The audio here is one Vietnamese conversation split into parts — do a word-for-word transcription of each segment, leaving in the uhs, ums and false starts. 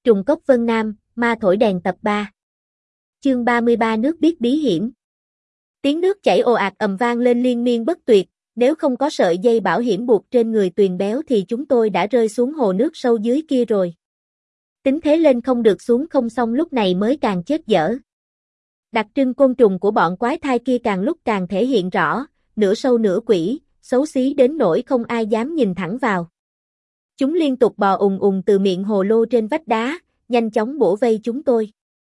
Trùng cốc Vân Nam, ma thổi đèn tập ba. Chương ba mươi ba nước biết bí hiểm. Tiếng nước chảy ồ ạt ầm vang lên liên miên bất tuyệt, nếu không có sợi dây bảo hiểm buộc trên người Tuyền Béo thì chúng tôi đã rơi xuống hồ nước sâu dưới kia rồi. Tính thế lên không được xuống không xong lúc này mới càng chết dở. Đặc trưng côn trùng của bọn quái thai kia càng lúc càng thể hiện rõ, nửa sâu nửa quỷ, xấu xí đến nỗi không ai dám nhìn thẳng vào. Chúng liên tục bò ùng ùng từ miệng hồ lô trên vách đá, nhanh chóng bổ vây chúng tôi.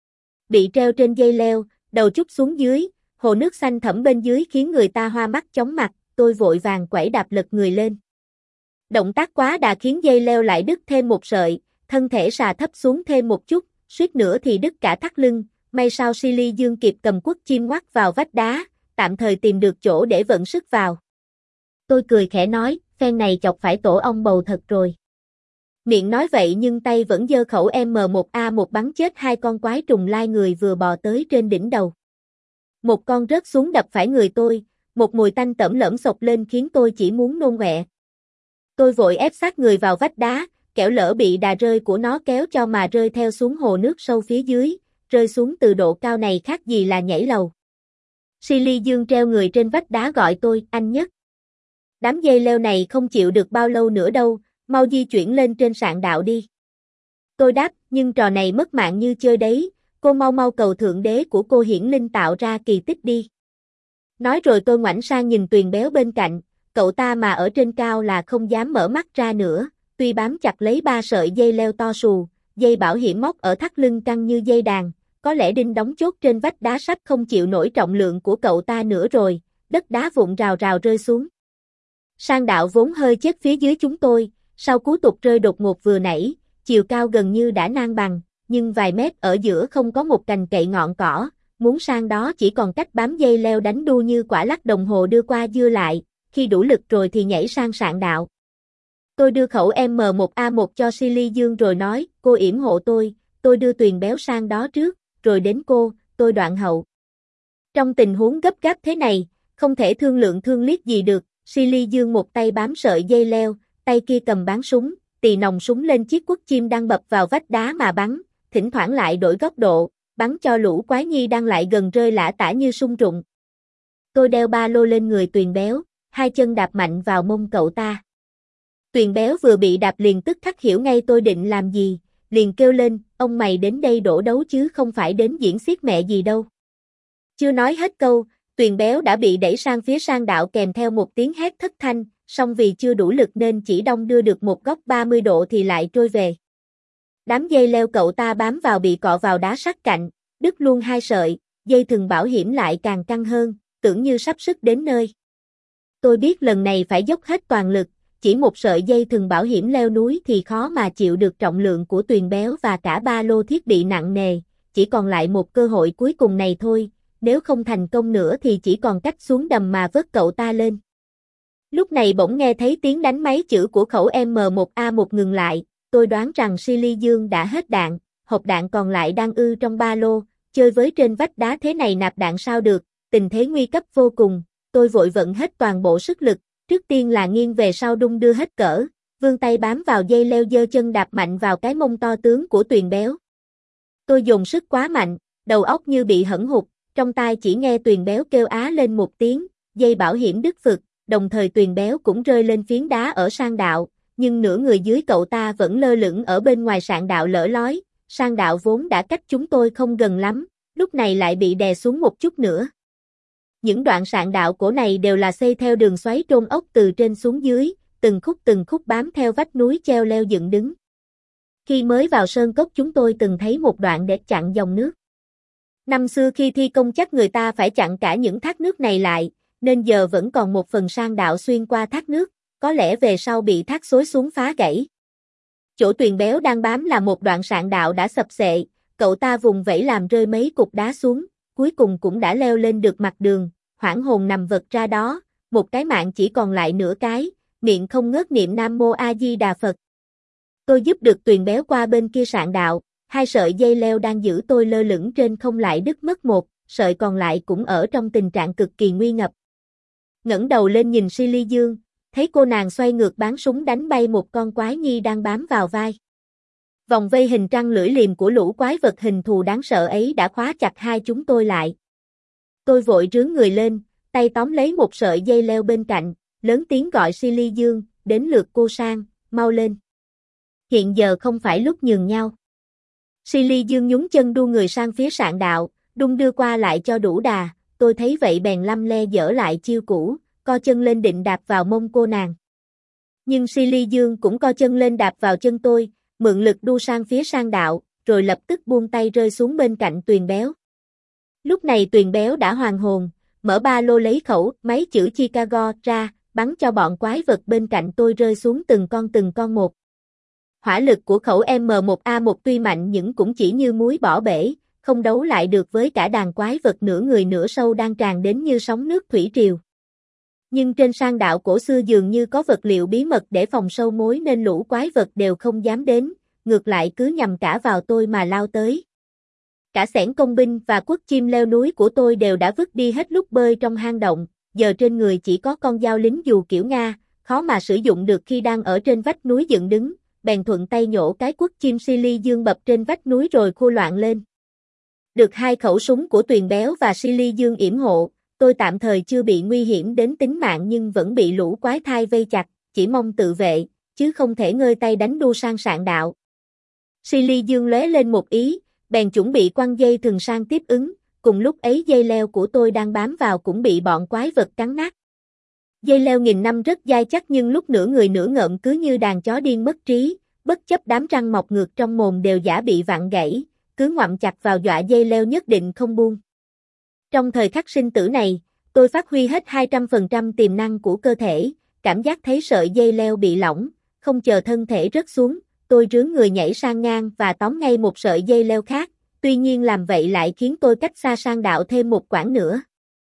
Bị treo trên dây leo, đầu trút xuống dưới, hồ nước xanh thẳm bên dưới khiến người ta hoa mắt chóng mặt, tôi vội vàng quẩy đạp lật người lên. Động tác quá đà khiến dây leo lại đứt thêm một sợi, thân thể xà thấp xuống thêm một chút, suýt nữa thì đứt cả thắt lưng, may sao Silly Dương kịp cầm quất chim ngoắt vào vách đá, tạm thời tìm được chỗ để vận sức vào. Tôi cười khẽ nói, phen này chọc phải tổ ong bầu thật rồi. Miệng nói vậy nhưng tay vẫn giơ khẩu M một A một bắn chết hai con quái trùng lai người vừa bò tới trên đỉnh đầu. Một con rớt xuống đập phải người tôi, một mùi tanh tẩm lẫm xộc lên khiến tôi chỉ muốn nôn ọe. Tôi vội ép sát người vào vách đá, kẻo lỡ bị đà rơi của nó kéo cho mà rơi theo xuống hồ nước sâu phía dưới, rơi xuống từ độ cao này khác gì là nhảy lầu. Silly Dương treo người trên vách đá gọi tôi, anh Nhất. Đám dây leo này không chịu được bao lâu nữa đâu, mau di chuyển lên trên sạn đạo đi. Tôi đáp, nhưng trò này mất mạng như chơi đấy, cô mau mau cầu thượng đế của cô hiển linh tạo ra kỳ tích đi. Nói rồi tôi ngoảnh sang nhìn Tuyền Béo bên cạnh, cậu ta mà ở trên cao là không dám mở mắt ra nữa, tuy bám chặt lấy ba sợi dây leo to xù, dây bảo hiểm móc ở thắt lưng căng như dây đàn, có lẽ đinh đóng chốt trên vách đá sắp không chịu nổi trọng lượng của cậu ta nữa rồi, đất đá vụn rào rào rơi xuống. Sang đạo vốn hơi chết phía dưới chúng tôi, sau cú tụt rơi đột ngột vừa nãy, chiều cao gần như đã ngang bằng, nhưng vài mét ở giữa không có một cành cậy ngọn cỏ, muốn sang đó chỉ còn cách bám dây leo đánh đu như quả lắc đồng hồ đưa qua dưa lại, khi đủ lực rồi thì nhảy sang sạn đạo. Tôi đưa khẩu M một A một cho Silly Dương rồi nói, cô yểm hộ tôi, tôi đưa Tuyền Béo sang đó trước, rồi đến cô, tôi đoạn hậu. Trong tình huống gấp gáp thế này, không thể thương lượng thương liếc gì được, Silly Dương một tay bám sợi dây leo, tay kia cầm bán súng, tì nòng súng lên chiếc quất chim đang bập vào vách đá mà bắn, thỉnh thoảng lại đổi góc độ, bắn cho lũ quái nhi đang lại gần rơi lả tả như sung rụng. Tôi đeo ba lô lên người Tuyền Béo, hai chân đạp mạnh vào mông cậu ta. Tuyền Béo vừa bị đạp liền tức khắc hiểu ngay tôi định làm gì, liền kêu lên, ông mày đến đây đổ đấu chứ không phải đến diễn xiếc mẹ gì đâu. Chưa nói hết câu, Tuyền Béo đã bị đẩy sang phía sang đạo kèm theo một tiếng hét thất thanh, song vì chưa đủ lực nên chỉ đong đưa được một góc ba mươi độ thì lại trôi về. Đám dây leo cậu ta bám vào bị cọ vào đá sát cạnh, đứt luôn hai sợi, dây thừng bảo hiểm lại càng căng hơn, tưởng như sắp sức đến nơi. Tôi biết lần này phải dốc hết toàn lực, chỉ một sợi dây thừng bảo hiểm leo núi thì khó mà chịu được trọng lượng của Tuyền Béo và cả ba lô thiết bị nặng nề, chỉ còn lại một cơ hội cuối cùng này thôi, nếu không thành công nữa thì chỉ còn cách xuống đầm mà vớt cậu ta lên. Lúc này bỗng nghe thấy tiếng đánh máy chữ của khẩu M một A một ngừng lại, tôi đoán rằng Silly Dương đã hết đạn, hộp đạn còn lại đang ư trong ba lô, chơi với trên vách đá thế này nạp đạn sao được, tình thế nguy cấp vô cùng, tôi vội vận hết toàn bộ sức lực, trước tiên là nghiêng về sau đung đưa hết cỡ, vươn tay bám vào dây leo giơ chân đạp mạnh vào cái mông to tướng của Tuyền Béo. Tôi dồn sức quá mạnh, đầu óc như bị hẫng hụt, trong tai chỉ nghe Tuyền Béo kêu á lên một tiếng, dây bảo hiểm đứt phực, đồng thời Tuyền Béo cũng rơi lên phiến đá ở sang đạo, nhưng nửa người dưới cậu ta vẫn lơ lửng ở bên ngoài sạn đạo lở lói, sang đạo vốn đã cách chúng tôi không gần lắm, lúc này lại bị đè xuống một chút nữa. Những đoạn sạn đạo cổ này đều là xây theo đường xoáy trôn ốc từ trên xuống dưới, từng khúc từng khúc bám theo vách núi treo leo dựng đứng. Khi mới vào sơn cốc chúng tôi từng thấy một đoạn để chặn dòng nước. Năm xưa khi thi công chắc người ta phải chặn cả những thác nước này lại, nên giờ vẫn còn một phần sang đạo xuyên qua thác nước, có lẽ về sau bị thác xối xuống phá gãy. Chỗ Tuyền Béo đang bám là một đoạn sạn đạo đã sập xệ, cậu ta vùng vẫy làm rơi mấy cục đá xuống, cuối cùng cũng đã leo lên được mặt đường, hoảng hồn nằm vật ra đó, một cái mạng chỉ còn lại nửa cái, miệng không ngớt niệm Nam Mô A Di Đà Phật. Tôi giúp được Tuyền Béo qua bên kia sạn đạo, hai sợi dây leo đang giữ tôi lơ lửng trên không lại đứt mất một, sợi còn lại cũng ở trong tình trạng cực kỳ nguy ngập. Ngẩng đầu lên nhìn Silly Dương, thấy cô nàng xoay ngược bán súng đánh bay một con quái nhi đang bám vào vai. Vòng vây hình trăng lưỡi liềm của lũ quái vật hình thù đáng sợ ấy đã khóa chặt hai chúng tôi lại. Tôi vội rướn người lên, tay tóm lấy một sợi dây leo bên cạnh, lớn tiếng gọi Silly Dương, đến lượt cô Sang, mau lên. Hiện giờ không phải lúc nhường nhau. Silly Dương nhún chân đu người sang phía sạn đạo, đung đưa qua lại cho đủ đà, tôi thấy vậy bèn lăm le dở lại chiêu cũ, co chân lên định đạp vào mông cô nàng. Nhưng Silly Dương cũng co chân lên đạp vào chân tôi, mượn lực đu sang phía sang đạo, rồi lập tức buông tay rơi xuống bên cạnh Tuyền Béo. Lúc này Tuyền Béo đã hoàn hồn, mở ba lô lấy khẩu máy chữ Chicago ra, bắn cho bọn quái vật bên cạnh tôi rơi xuống từng con từng con một. Hỏa lực của khẩu M một A một tuy mạnh nhưng cũng chỉ như muối bỏ bể, không đấu lại được với cả đàn quái vật nửa người nửa sâu đang tràn đến như sóng nước thủy triều. Nhưng trên sang đạo cổ xưa dường như có vật liệu bí mật để phòng sâu mối nên lũ quái vật đều không dám đến, ngược lại cứ nhằm cả vào tôi mà lao tới. Cả xẻng công binh và quất chim leo núi của tôi đều đã vứt đi hết lúc bơi trong hang động, giờ trên người chỉ có con dao lính dù kiểu Nga, khó mà sử dụng được khi đang ở trên vách núi dựng đứng, bèn thuận tay nhổ cái quất chim Silly Dương bập trên vách núi rồi khua loạn lên. Được hai khẩu súng của Tuyền Béo và Silly Dương yểm hộ, tôi tạm thời chưa bị nguy hiểm đến tính mạng nhưng vẫn bị lũ quái thai vây chặt, chỉ mong tự vệ, chứ không thể ngơi tay đánh đu sang sạn đạo. Silly Dương lóe lên một ý, bèn chuẩn bị quăng dây thừng sang tiếp ứng, cùng lúc ấy dây leo của tôi đang bám vào cũng bị bọn quái vật cắn nát. Dây leo nghìn năm rất dai chắc nhưng lúc nửa người nửa ngợm cứ như đàn chó điên mất trí, bất chấp đám răng mọc ngược trong mồm đều giả bị vặn gãy, cứ ngoạm chặt vào dọa dây leo nhất định không buông. Trong thời khắc sinh tử này, tôi phát huy hết hai trăm phần trăm tiềm năng của cơ thể, cảm giác thấy sợi dây leo bị lỏng, không chờ thân thể rớt xuống, tôi rướn người nhảy sang ngang và tóm ngay một sợi dây leo khác, tuy nhiên làm vậy lại khiến tôi cách xa sang đạo thêm một quãng nữa.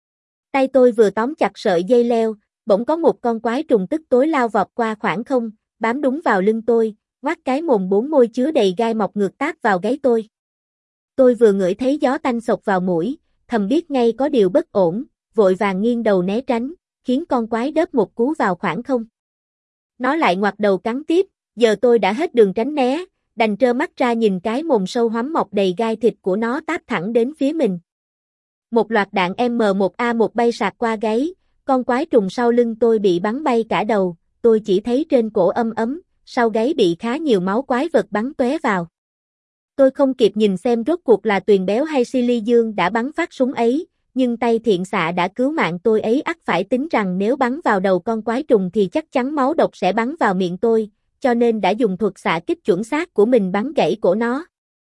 Tay tôi vừa tóm chặt sợi dây leo, bỗng có một con quái trùng tức tối lao vọt qua khoảng không, bám đúng vào lưng tôi, ngoác cái mồm bốn môi chứa đầy gai mọc ngược táp vào gáy tôi. Tôi vừa ngửi thấy gió tanh xộc vào mũi, thầm biết ngay có điều bất ổn, vội vàng nghiêng đầu né tránh, khiến con quái đớp một cú vào khoảng không. Nó lại ngoặt đầu cắn tiếp, giờ tôi đã hết đường tránh né, đành trơ mắt ra nhìn cái mồm sâu hoắm mọc đầy gai thịt của nó táp thẳng đến phía mình. Một loạt đạn M một A một bay sạc qua gáy, con quái trùng sau lưng tôi bị bắn bay cả đầu, tôi chỉ thấy trên cổ âm ấm, sau gáy bị khá nhiều máu quái vật bắn tóe vào. Tôi không kịp nhìn xem rốt cuộc là Tuyền Béo hay Silly Dương đã bắn phát súng ấy, nhưng tay thiện xạ đã cứu mạng tôi ấy ắt phải tính rằng nếu bắn vào đầu con quái trùng thì chắc chắn máu độc sẽ bắn vào miệng tôi, cho nên đã dùng thuật xạ kích chuẩn xác của mình bắn gãy cổ nó.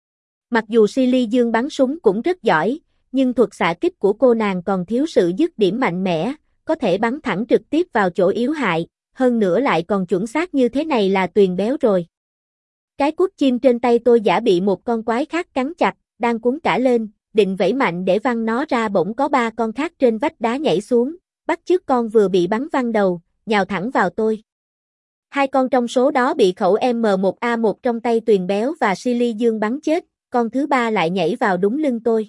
Mặc dù Silly Dương bắn súng cũng rất giỏi, nhưng thuật xạ kích của cô nàng còn thiếu sự dứt điểm mạnh mẽ, có thể bắn thẳng trực tiếp vào chỗ yếu hại, hơn nữa lại còn chuẩn xác như thế này là Tuyền Béo rồi. Cái cuốc chim trên tay tôi giả bị một con quái khác cắn chặt, đang cuốn cả lên, định vẫy mạnh để văng nó ra bỗng có ba con khác trên vách đá nhảy xuống, bắt chước con vừa bị bắn văng đầu, nhào thẳng vào tôi. Hai con trong số đó bị khẩu M một A một trong tay Tuyền Béo và Silly Dương bắn chết, con thứ ba lại nhảy vào đúng lưng tôi.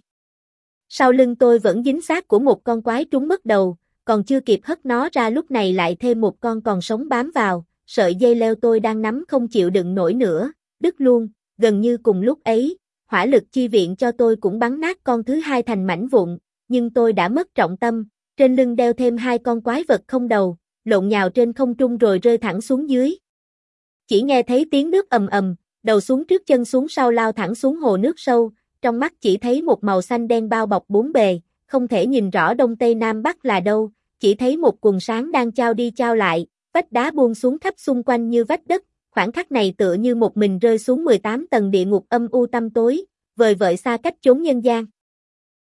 Sau lưng tôi vẫn dính xác của một con quái trúng mất đầu, còn chưa kịp hất nó ra lúc này lại thêm một con còn sống bám vào, sợi dây leo tôi đang nắm không chịu đựng nổi nữa, đứt luôn, gần như cùng lúc ấy, hỏa lực chi viện cho tôi cũng bắn nát con thứ hai thành mảnh vụn, nhưng tôi đã mất trọng tâm, trên lưng đeo thêm hai con quái vật không đầu, lộn nhào trên không trung rồi rơi thẳng xuống dưới. Chỉ nghe thấy tiếng nước ầm ầm, đầu xuống trước chân xuống sau lao thẳng xuống hồ nước sâu, trong mắt chỉ thấy một màu xanh đen bao bọc bốn bề, không thể nhìn rõ đông tây nam bắc là đâu, chỉ thấy một quần sáng đang chao đi chao lại, vách đá buông xuống khắp xung quanh như vách đất, khoảnh khắc này tựa như một mình rơi xuống mười tám tầng địa ngục âm u tăm tối, vời vợi xa cách chốn nhân gian.